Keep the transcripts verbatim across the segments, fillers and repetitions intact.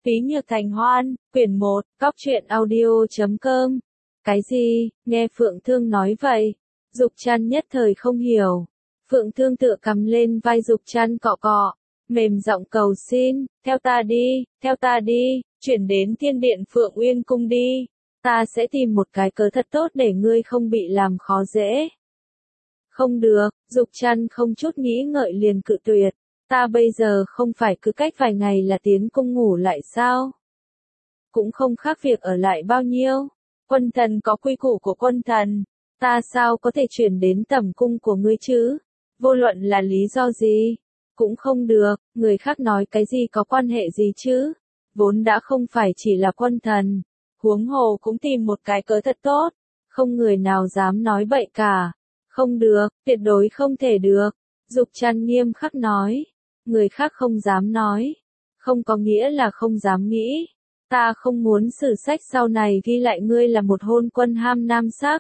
Phí Nhược Thành Hoan, quyển một, cóc truyện audio chấm com. Cái gì, nghe Phượng Thương nói vậy? Dục Trăn nhất thời không hiểu. Phượng Thương tựa cầm lên vai Dục Trăn cọ cọ, mềm giọng cầu xin, theo ta đi, theo ta đi, chuyển đến Thiên Điện Phượng Uyên Cung đi. Ta sẽ tìm một cái cớ thật tốt để ngươi không bị làm khó dễ. Không được, Dục Trăn không chút nghĩ ngợi liền cự tuyệt. Ta bây giờ không phải cứ cách vài ngày là tiến cung ngủ lại sao? Cũng không khác việc ở lại bao nhiêu. Quân thần có quy củ của quân thần. Ta sao có thể chuyển đến tẩm cung của ngươi chứ? Vô luận là lý do gì? Cũng không được, người khác nói cái gì có quan hệ gì chứ? Vốn đã không phải chỉ là quân thần. Huống hồ cũng tìm một cái cớ thật tốt. Không người nào dám nói bậy cả. Không được, tuyệt đối không thể được. Dục Trăn nghiêm khắc nói. Người khác không dám nói. Không có nghĩa là không dám nghĩ. Ta không muốn sử sách sau này ghi lại ngươi là một hôn quân ham nam sắc.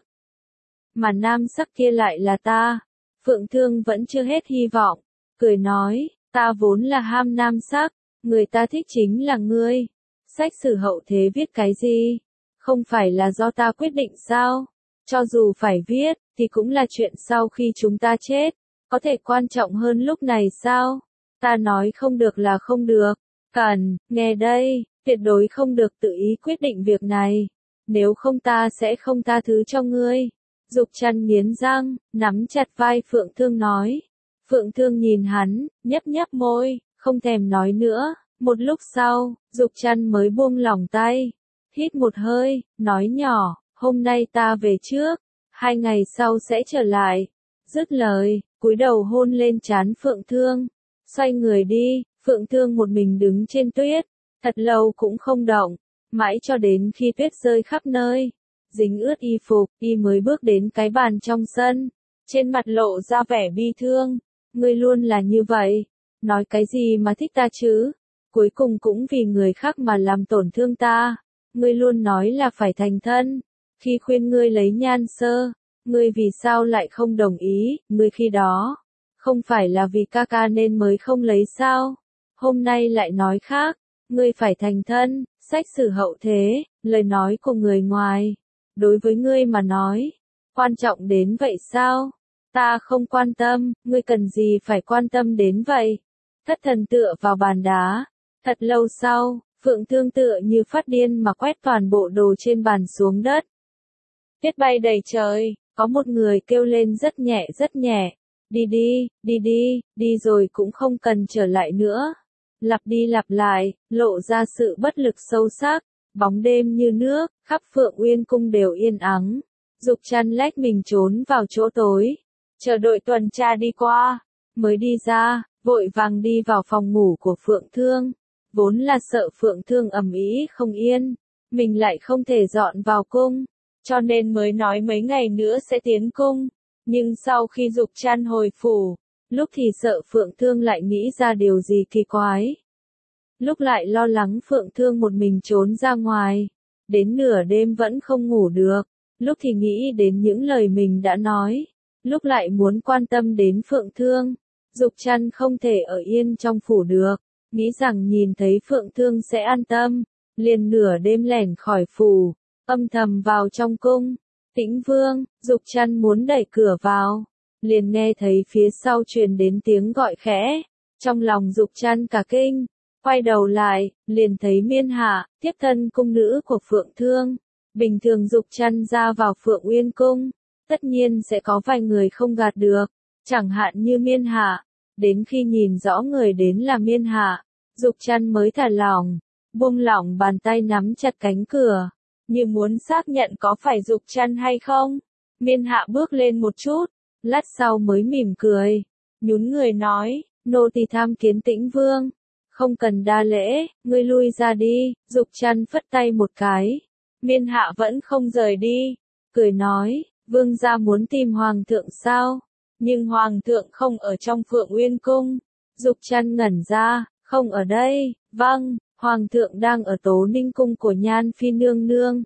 Mà nam sắc kia lại là ta. Phượng Thương vẫn chưa hết hy vọng. Cười nói, ta vốn là ham nam sắc. Người ta thích chính là ngươi. Sách sử hậu thế viết cái gì? Không phải là do ta quyết định sao? Cho dù phải viết, thì cũng là chuyện sau khi chúng ta chết. Có thể quan trọng hơn lúc này sao? Ta nói không được là không được. Cần, nghe đây, tuyệt đối không được tự ý quyết định việc này. Nếu không ta sẽ không tha thứ cho ngươi. Dục Trăn nghiến răng, nắm chặt vai Phượng Thương nói. Phượng Thương nhìn hắn, nhấp nhấp môi, không thèm nói nữa. Một lúc sau, Dục Trăn mới buông lỏng tay. Hít một hơi, nói nhỏ, hôm nay ta về trước. Hai ngày sau sẽ trở lại. Dứt lời, cúi đầu hôn lên trán Phượng Thương. Xoay người đi, Phượng Thương một mình đứng trên tuyết, thật lâu cũng không động, mãi cho đến khi tuyết rơi khắp nơi, dính ướt y phục, y mới bước đến cái bàn trong sân, trên mặt lộ ra vẻ bi thương, ngươi luôn là như vậy, nói cái gì mà thích ta chứ, cuối cùng cũng vì người khác mà làm tổn thương ta, ngươi luôn nói là phải thành thân, khi khuyên ngươi lấy Nhan Sơ, ngươi vì sao lại không đồng ý, ngươi khi đó. Không phải là vì ca ca nên mới không lấy sao? Hôm nay lại nói khác, ngươi phải thành thân, sách sử hậu thế, lời nói của người ngoài. Đối với ngươi mà nói, quan trọng đến vậy sao? Ta không quan tâm, ngươi cần gì phải quan tâm đến vậy? Thất thần tựa vào bàn đá. Thật lâu sau, Phượng Thương tựa như phát điên mà quét toàn bộ đồ trên bàn xuống đất. Tuyết bay đầy trời, có một người kêu lên rất nhẹ rất nhẹ. Đi đi, đi đi, đi rồi cũng không cần trở lại nữa. Lặp đi lặp lại, lộ ra sự bất lực sâu sắc, bóng đêm như nước, khắp Phượng Uyên Cung đều yên ắng. Dục Trăn lách mình trốn vào chỗ tối, chờ đội tuần tra đi qua, mới đi ra, vội vàng đi vào phòng ngủ của Phượng Thương. Vốn là sợ Phượng Thương ầm ĩ không yên, mình lại không thể dọn vào cung, cho nên mới nói mấy ngày nữa sẽ tiến cung. Nhưng sau khi Dục Trăn hồi phủ, lúc thì sợ Phượng Thương lại nghĩ ra điều gì kỳ quái. Lúc lại lo lắng Phượng Thương một mình trốn ra ngoài, đến nửa đêm vẫn không ngủ được, lúc thì nghĩ đến những lời mình đã nói, lúc lại muốn quan tâm đến Phượng Thương. Dục Trăn không thể ở yên trong phủ được, nghĩ rằng nhìn thấy Phượng Thương sẽ an tâm, liền nửa đêm lẻn khỏi phủ, âm thầm vào trong cung. Tĩnh Vương, Dục Trăn muốn đẩy cửa vào, liền nghe thấy phía sau truyền đến tiếng gọi khẽ, trong lòng Dục Trăn cả kinh, quay đầu lại, liền thấy Miên Hạ, tiếp thân cung nữ của Phượng Thương. Bình thường Dục Trăn ra vào Phượng Uyên Cung, tất nhiên sẽ có vài người không gạt được, chẳng hạn như Miên Hạ, đến khi nhìn rõ người đến là Miên Hạ, Dục Trăn mới thả lỏng, buông lỏng bàn tay nắm chặt cánh cửa. Như muốn xác nhận có phải Dục Trăn hay không. Miên Hạ bước lên một chút, lát sau mới mỉm cười, nhún người nói, nô tỳ tham kiến Tĩnh Vương. Không cần đa lễ, ngươi lui ra đi. Dục Trăn phất tay một cái. Miên Hạ vẫn không rời đi, cười nói, vương gia muốn tìm hoàng thượng sao? Nhưng hoàng thượng không ở trong Phượng Uyên Cung. Dục Trăn ngẩn ra, không ở đây, vâng. Hoàng thượng đang ở Tố Ninh Cung của Nhan Phi Nương Nương.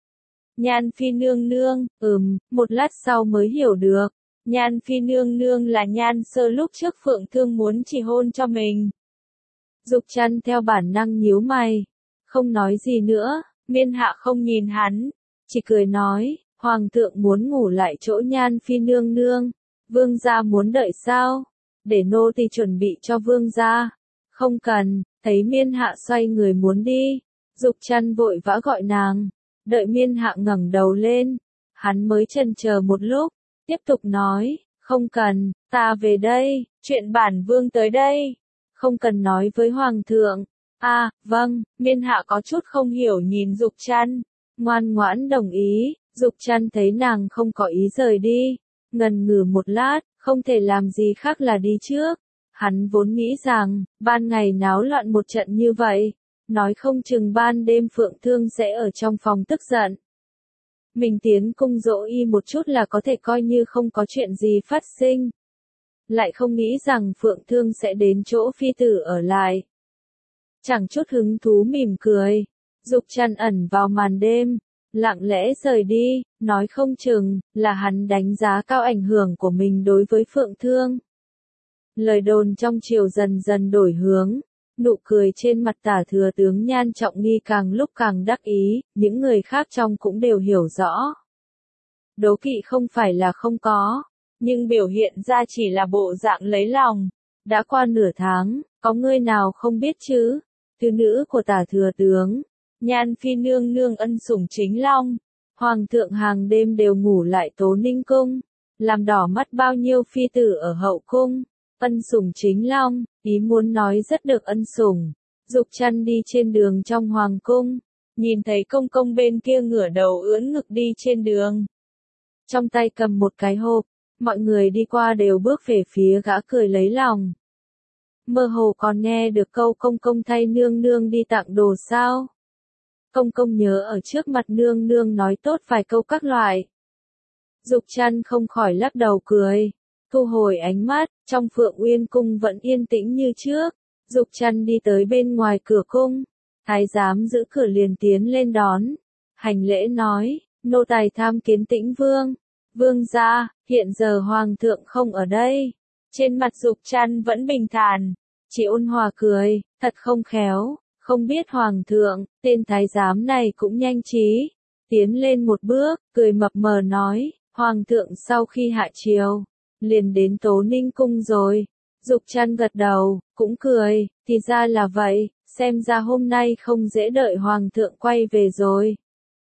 Nhan Phi Nương Nương, ừm, một lát sau mới hiểu được. Nhan Phi Nương Nương là Nhan Sơ lúc trước Phượng Thương muốn chỉ hôn cho mình. Dục Trăn theo bản năng nhíu mày. không nói gì nữa, Miên Hạ không nhìn hắn, chỉ cười nói, Hoàng thượng muốn ngủ lại chỗ Nhan Phi nương nương, vương gia muốn đợi sao? Để nô tỳ chuẩn bị cho vương gia. Không cần, thấy Miên Hạ xoay người muốn đi, Dục Trăn vội vã gọi nàng, đợi Miên Hạ ngẩng đầu lên, hắn mới chần chờ một lúc, tiếp tục nói, không cần, ta về đây, chuyện bản vương tới đây, không cần nói với Hoàng thượng. À, vâng, Miên Hạ có chút không hiểu nhìn Dục Trăn, ngoan ngoãn đồng ý, Dục Trăn thấy nàng không có ý rời đi, ngần ngừ một lát, không thể làm gì khác là đi trước. Hắn vốn nghĩ rằng, ban ngày náo loạn một trận như vậy, nói không chừng ban đêm Phượng Thương sẽ ở trong phòng tức giận. Mình tiến cung dỗ y một chút là có thể coi như không có chuyện gì phát sinh. Lại không nghĩ rằng Phượng Thương sẽ đến chỗ phi tử ở lại. Chẳng chút hứng thú mỉm cười, Dục Trăn ẩn vào màn đêm, lặng lẽ rời đi, nói không chừng, là hắn đánh giá cao ảnh hưởng của mình đối với Phượng Thương. Lời đồn trong triều dần dần đổi hướng, nụ cười trên mặt Tả thừa tướng Nhan Trọng Nghi càng lúc càng đắc ý, những người khác trong cũng đều hiểu rõ. Đố kỵ không phải là không có, nhưng biểu hiện ra chỉ là bộ dạng lấy lòng. Đã qua nửa tháng, có người nào không biết chứ? Thư nữ của Tả thừa tướng, Nhan Phi nương nương ân sủng chính long, Hoàng thượng hàng đêm đều ngủ lại Tố Ninh cung, làm đỏ mắt bao nhiêu phi tử ở hậu cung. Ân sủng chính long, ý muốn nói rất được ân sủng. Dục Trăn đi trên đường trong hoàng cung, nhìn thấy công công bên kia ngửa đầu ưỡn ngực đi trên đường. Trong tay cầm một cái hộp, mọi người đi qua đều bước về phía gã cười lấy lòng. Mơ hồ còn nghe được câu công công thay nương nương đi tặng đồ sao. Công công nhớ ở trước mặt nương nương nói tốt vài câu các loại. Dục Trăn không khỏi lắc đầu cười. Thu hồi ánh mắt, trong Phượng Uyên cung vẫn yên tĩnh như trước. Dục Trăn đi tới bên ngoài cửa cung. Thái giám giữ cửa liền tiến lên đón. Hành lễ nói, nô tài tham kiến Tĩnh vương. Vương gia, hiện giờ hoàng thượng không ở đây. Trên mặt Dục Trăn vẫn bình thản. Chỉ ôn hòa cười, thật không khéo, không biết hoàng thượng, tên thái giám này cũng nhanh trí. Tiến lên một bước, cười mập mờ nói, hoàng thượng sau khi hạ triều, liền đến Tố Ninh cung rồi. Dục Trăn gật đầu, cũng cười, thì ra là vậy, xem ra hôm nay không dễ đợi hoàng thượng quay về rồi.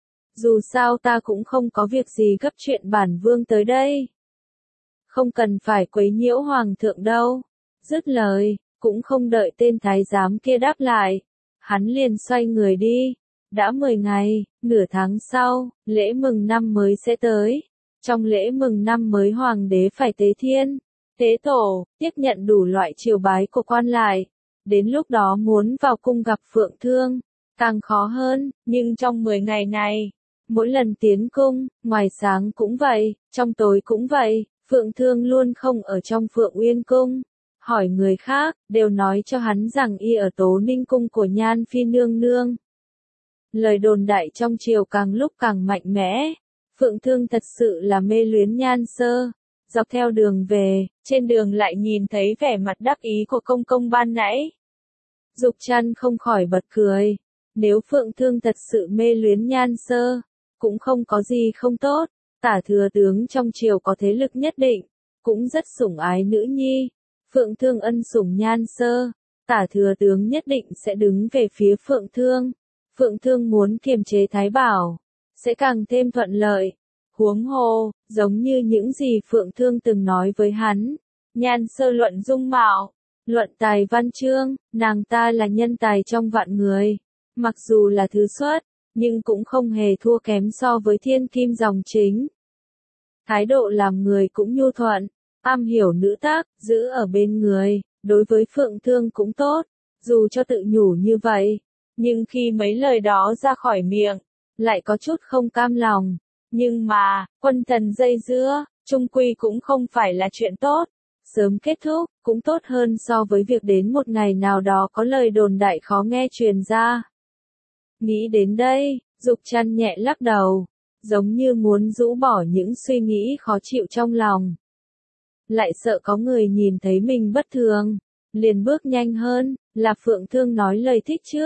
Dù sao ta cũng không có việc gì gấp chuyện bản vương tới đây. Không cần phải quấy nhiễu hoàng thượng đâu. Dứt lời, cũng không đợi tên thái giám kia đáp lại. Hắn liền xoay người đi. Đã mười ngày, nửa tháng sau, lễ mừng năm mới sẽ tới. Trong lễ mừng năm mới hoàng đế phải tế thiên, tế tổ, tiếp nhận đủ loại triều bái của quan lại. Đến lúc đó muốn vào cung gặp Phượng Thương, càng khó hơn, nhưng trong mười ngày này, mỗi lần tiến cung, ngoài sáng cũng vậy, trong tối cũng vậy, Phượng Thương luôn không ở trong Phượng Uyên cung. Hỏi người khác, đều nói cho hắn rằng y ở Tố Ninh cung của Nhan Phi nương nương. Lời đồn đại trong triều càng lúc càng mạnh mẽ. Phượng Thương thật sự là mê luyến Nhan Sơ. Dọc theo đường về, trên đường lại nhìn thấy vẻ mặt đắc ý của công công ban nãy. Dục Trăn không khỏi bật cười. Nếu Phượng Thương thật sự mê luyến Nhan Sơ, cũng không có gì không tốt. Tả thừa tướng trong triều có thế lực nhất định, cũng rất sủng ái nữ nhi. Phượng Thương ân sủng Nhan Sơ, Tả thừa tướng nhất định sẽ đứng về phía Phượng Thương. Phượng Thương muốn kiềm chế Thái Bảo, sẽ càng thêm thuận lợi. Huống hồ, giống như những gì Phượng Thương từng nói với hắn, Nhan Sơ luận dung mạo, luận tài văn chương, nàng ta là nhân tài trong vạn người. Mặc dù là thứ xuất, nhưng cũng không hề thua kém so với thiên kim dòng chính. Thái độ làm người cũng nhu thuận, am hiểu nữ tác, giữ ở bên người, đối với Phượng Thương cũng tốt, dù cho tự nhủ như vậy. Nhưng khi mấy lời đó ra khỏi miệng, lại có chút không cam lòng. Nhưng mà, quân thần dây dưa, chung quy cũng không phải là chuyện tốt. Sớm kết thúc, cũng tốt hơn so với việc đến một ngày nào đó có lời đồn đại khó nghe truyền ra. Nghĩ đến đây, Dục Trăn nhẹ lắc đầu, giống như muốn rũ bỏ những suy nghĩ khó chịu trong lòng. Lại sợ có người nhìn thấy mình bất thường, liền bước nhanh hơn, là Phượng Thương nói lời thích trước.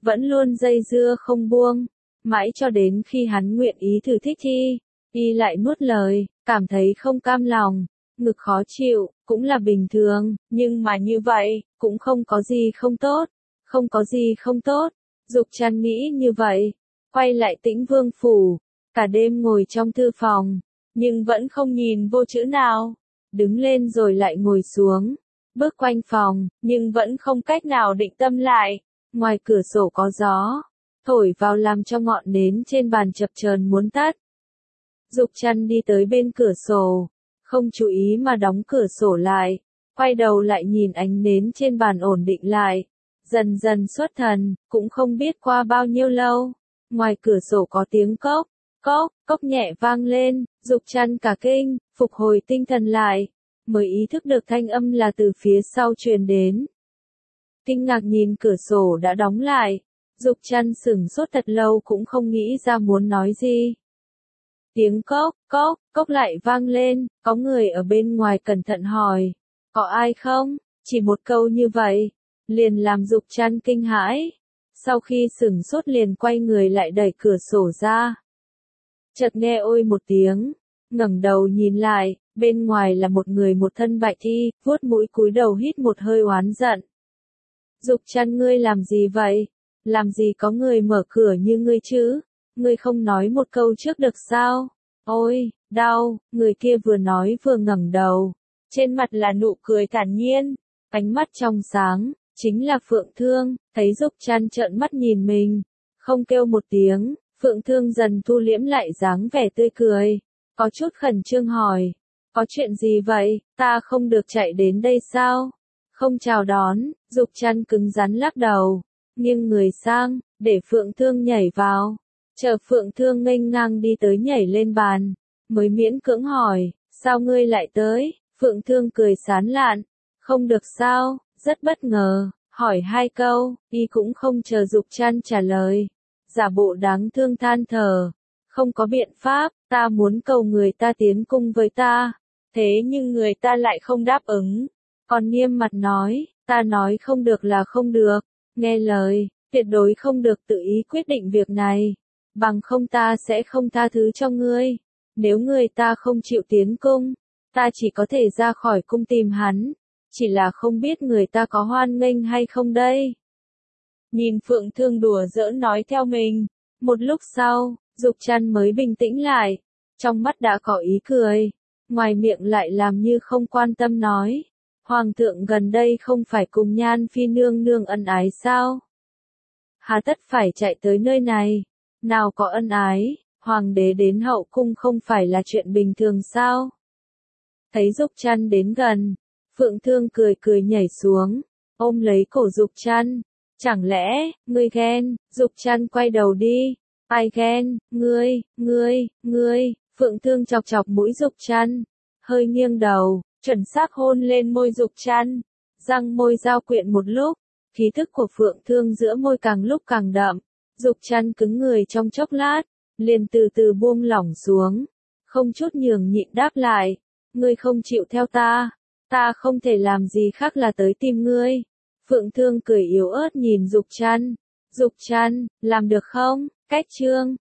vẫn luôn dây dưa không buông, mãi cho đến khi hắn nguyện ý thử thích y, y lại nuốt lời, cảm thấy không cam lòng, ngực khó chịu, cũng là bình thường, nhưng mà như vậy, cũng không có gì không tốt, không có gì không tốt, Dục Trăn nghĩ như vậy, quay lại Tĩnh Vương phủ, cả đêm ngồi trong thư phòng, nhưng vẫn không nhìn vô chữ nào, đứng lên rồi lại ngồi xuống, bước quanh phòng, nhưng vẫn không cách nào định tâm lại, ngoài cửa sổ có gió, thổi vào làm cho ngọn nến trên bàn chập chờn muốn tắt. Dục Trăn đi tới bên cửa sổ, không chú ý mà đóng cửa sổ lại, quay đầu lại nhìn ánh nến trên bàn ổn định lại, dần dần xuất thần, cũng không biết qua bao nhiêu lâu, ngoài cửa sổ có tiếng cốc, cốc, cốc nhẹ vang lên, Dục Trăn cả kinh, phục hồi tinh thần lại, mới ý thức được thanh âm là từ phía sau truyền đến. Kinh ngạc nhìn cửa sổ đã đóng lại, Dục Trăn sững sốt thật lâu cũng không nghĩ ra muốn nói gì. Tiếng cốc, cốc, cốc lại vang lên, có người ở bên ngoài cẩn thận hỏi, có ai không? Chỉ một câu như vậy, liền làm Dục Trăn kinh hãi. Sau khi sững sốt liền quay người lại đẩy cửa sổ ra. Chợt nghe ôi một tiếng, ngẩng đầu nhìn lại, bên ngoài là một người một thân bạch y, vuốt mũi cúi đầu hít một hơi oán giận. Dục Trăn ngươi làm gì vậy? Làm gì có người mở cửa như ngươi chứ? Ngươi không nói một câu trước được sao? Ôi, đau, người kia vừa nói vừa ngẩng đầu. Trên mặt là nụ cười thản nhiên, ánh mắt trong sáng, chính là Phượng Thương, thấy Dục Trăn trợn mắt nhìn mình. Không kêu một tiếng, Phượng Thương dần thu liễm lại dáng vẻ tươi cười. Có chút khẩn trương hỏi, có chuyện gì vậy, ta không được chạy đến đây sao? Không chào đón, Dục Trăn cứng rắn lắc đầu, nghiêng người sang, để Phượng Thương nhảy vào. Chờ Phượng Thương nghênh ngang đi tới nhảy lên bàn, mới miễn cưỡng hỏi, sao ngươi lại tới? Phượng Thương cười sán lạn, không được sao, rất bất ngờ, hỏi hai câu, y cũng không chờ Dục Trăn trả lời, giả bộ đáng thương than thở, không có biện pháp, ta muốn cầu người ta tiến cung với ta, thế nhưng người ta lại không đáp ứng, còn nghiêm mặt nói, ta nói không được là không được, nghe lời, tuyệt đối không được tự ý quyết định việc này, bằng không ta sẽ không tha thứ cho ngươi, nếu người ta không chịu tiến cung, ta chỉ có thể ra khỏi cung tìm hắn, chỉ là không biết người ta có hoan nghênh hay không đây. Nhìn Phượng Thương đùa giỡn nói theo mình, một lúc sau, Dục Trăn mới bình tĩnh lại, trong mắt đã có ý cười, ngoài miệng lại làm như không quan tâm nói, Hoàng thượng gần đây không phải cùng Nhan Phi nương nương ân ái sao? Hà tất phải chạy tới nơi này, nào có ân ái, Hoàng đế đến hậu cung không phải là chuyện bình thường sao? Thấy Dục Trăn đến gần, Phượng Thương cười cười nhảy xuống, ôm lấy cổ Dục Trăn, chẳng lẽ, ngươi ghen? Dục Trăn quay đầu đi, ai ghen, ngươi, ngươi, ngươi, Phượng Thương chọc chọc mũi Dục Trăn, hơi nghiêng đầu, chuẩn xác hôn lên môi Dục Trăn, răng môi giao quyện một lúc, khí thức của Phượng Thương giữa môi càng lúc càng đậm, Dục Trăn cứng người trong chốc lát, liền từ từ buông lỏng xuống, không chút nhường nhịn đáp lại, ngươi không chịu theo ta, ta không thể làm gì khác là tới tìm ngươi. Phượng Thương cười yếu ớt nhìn Dục Trăn, Dục Trăn, làm được không? Cách chương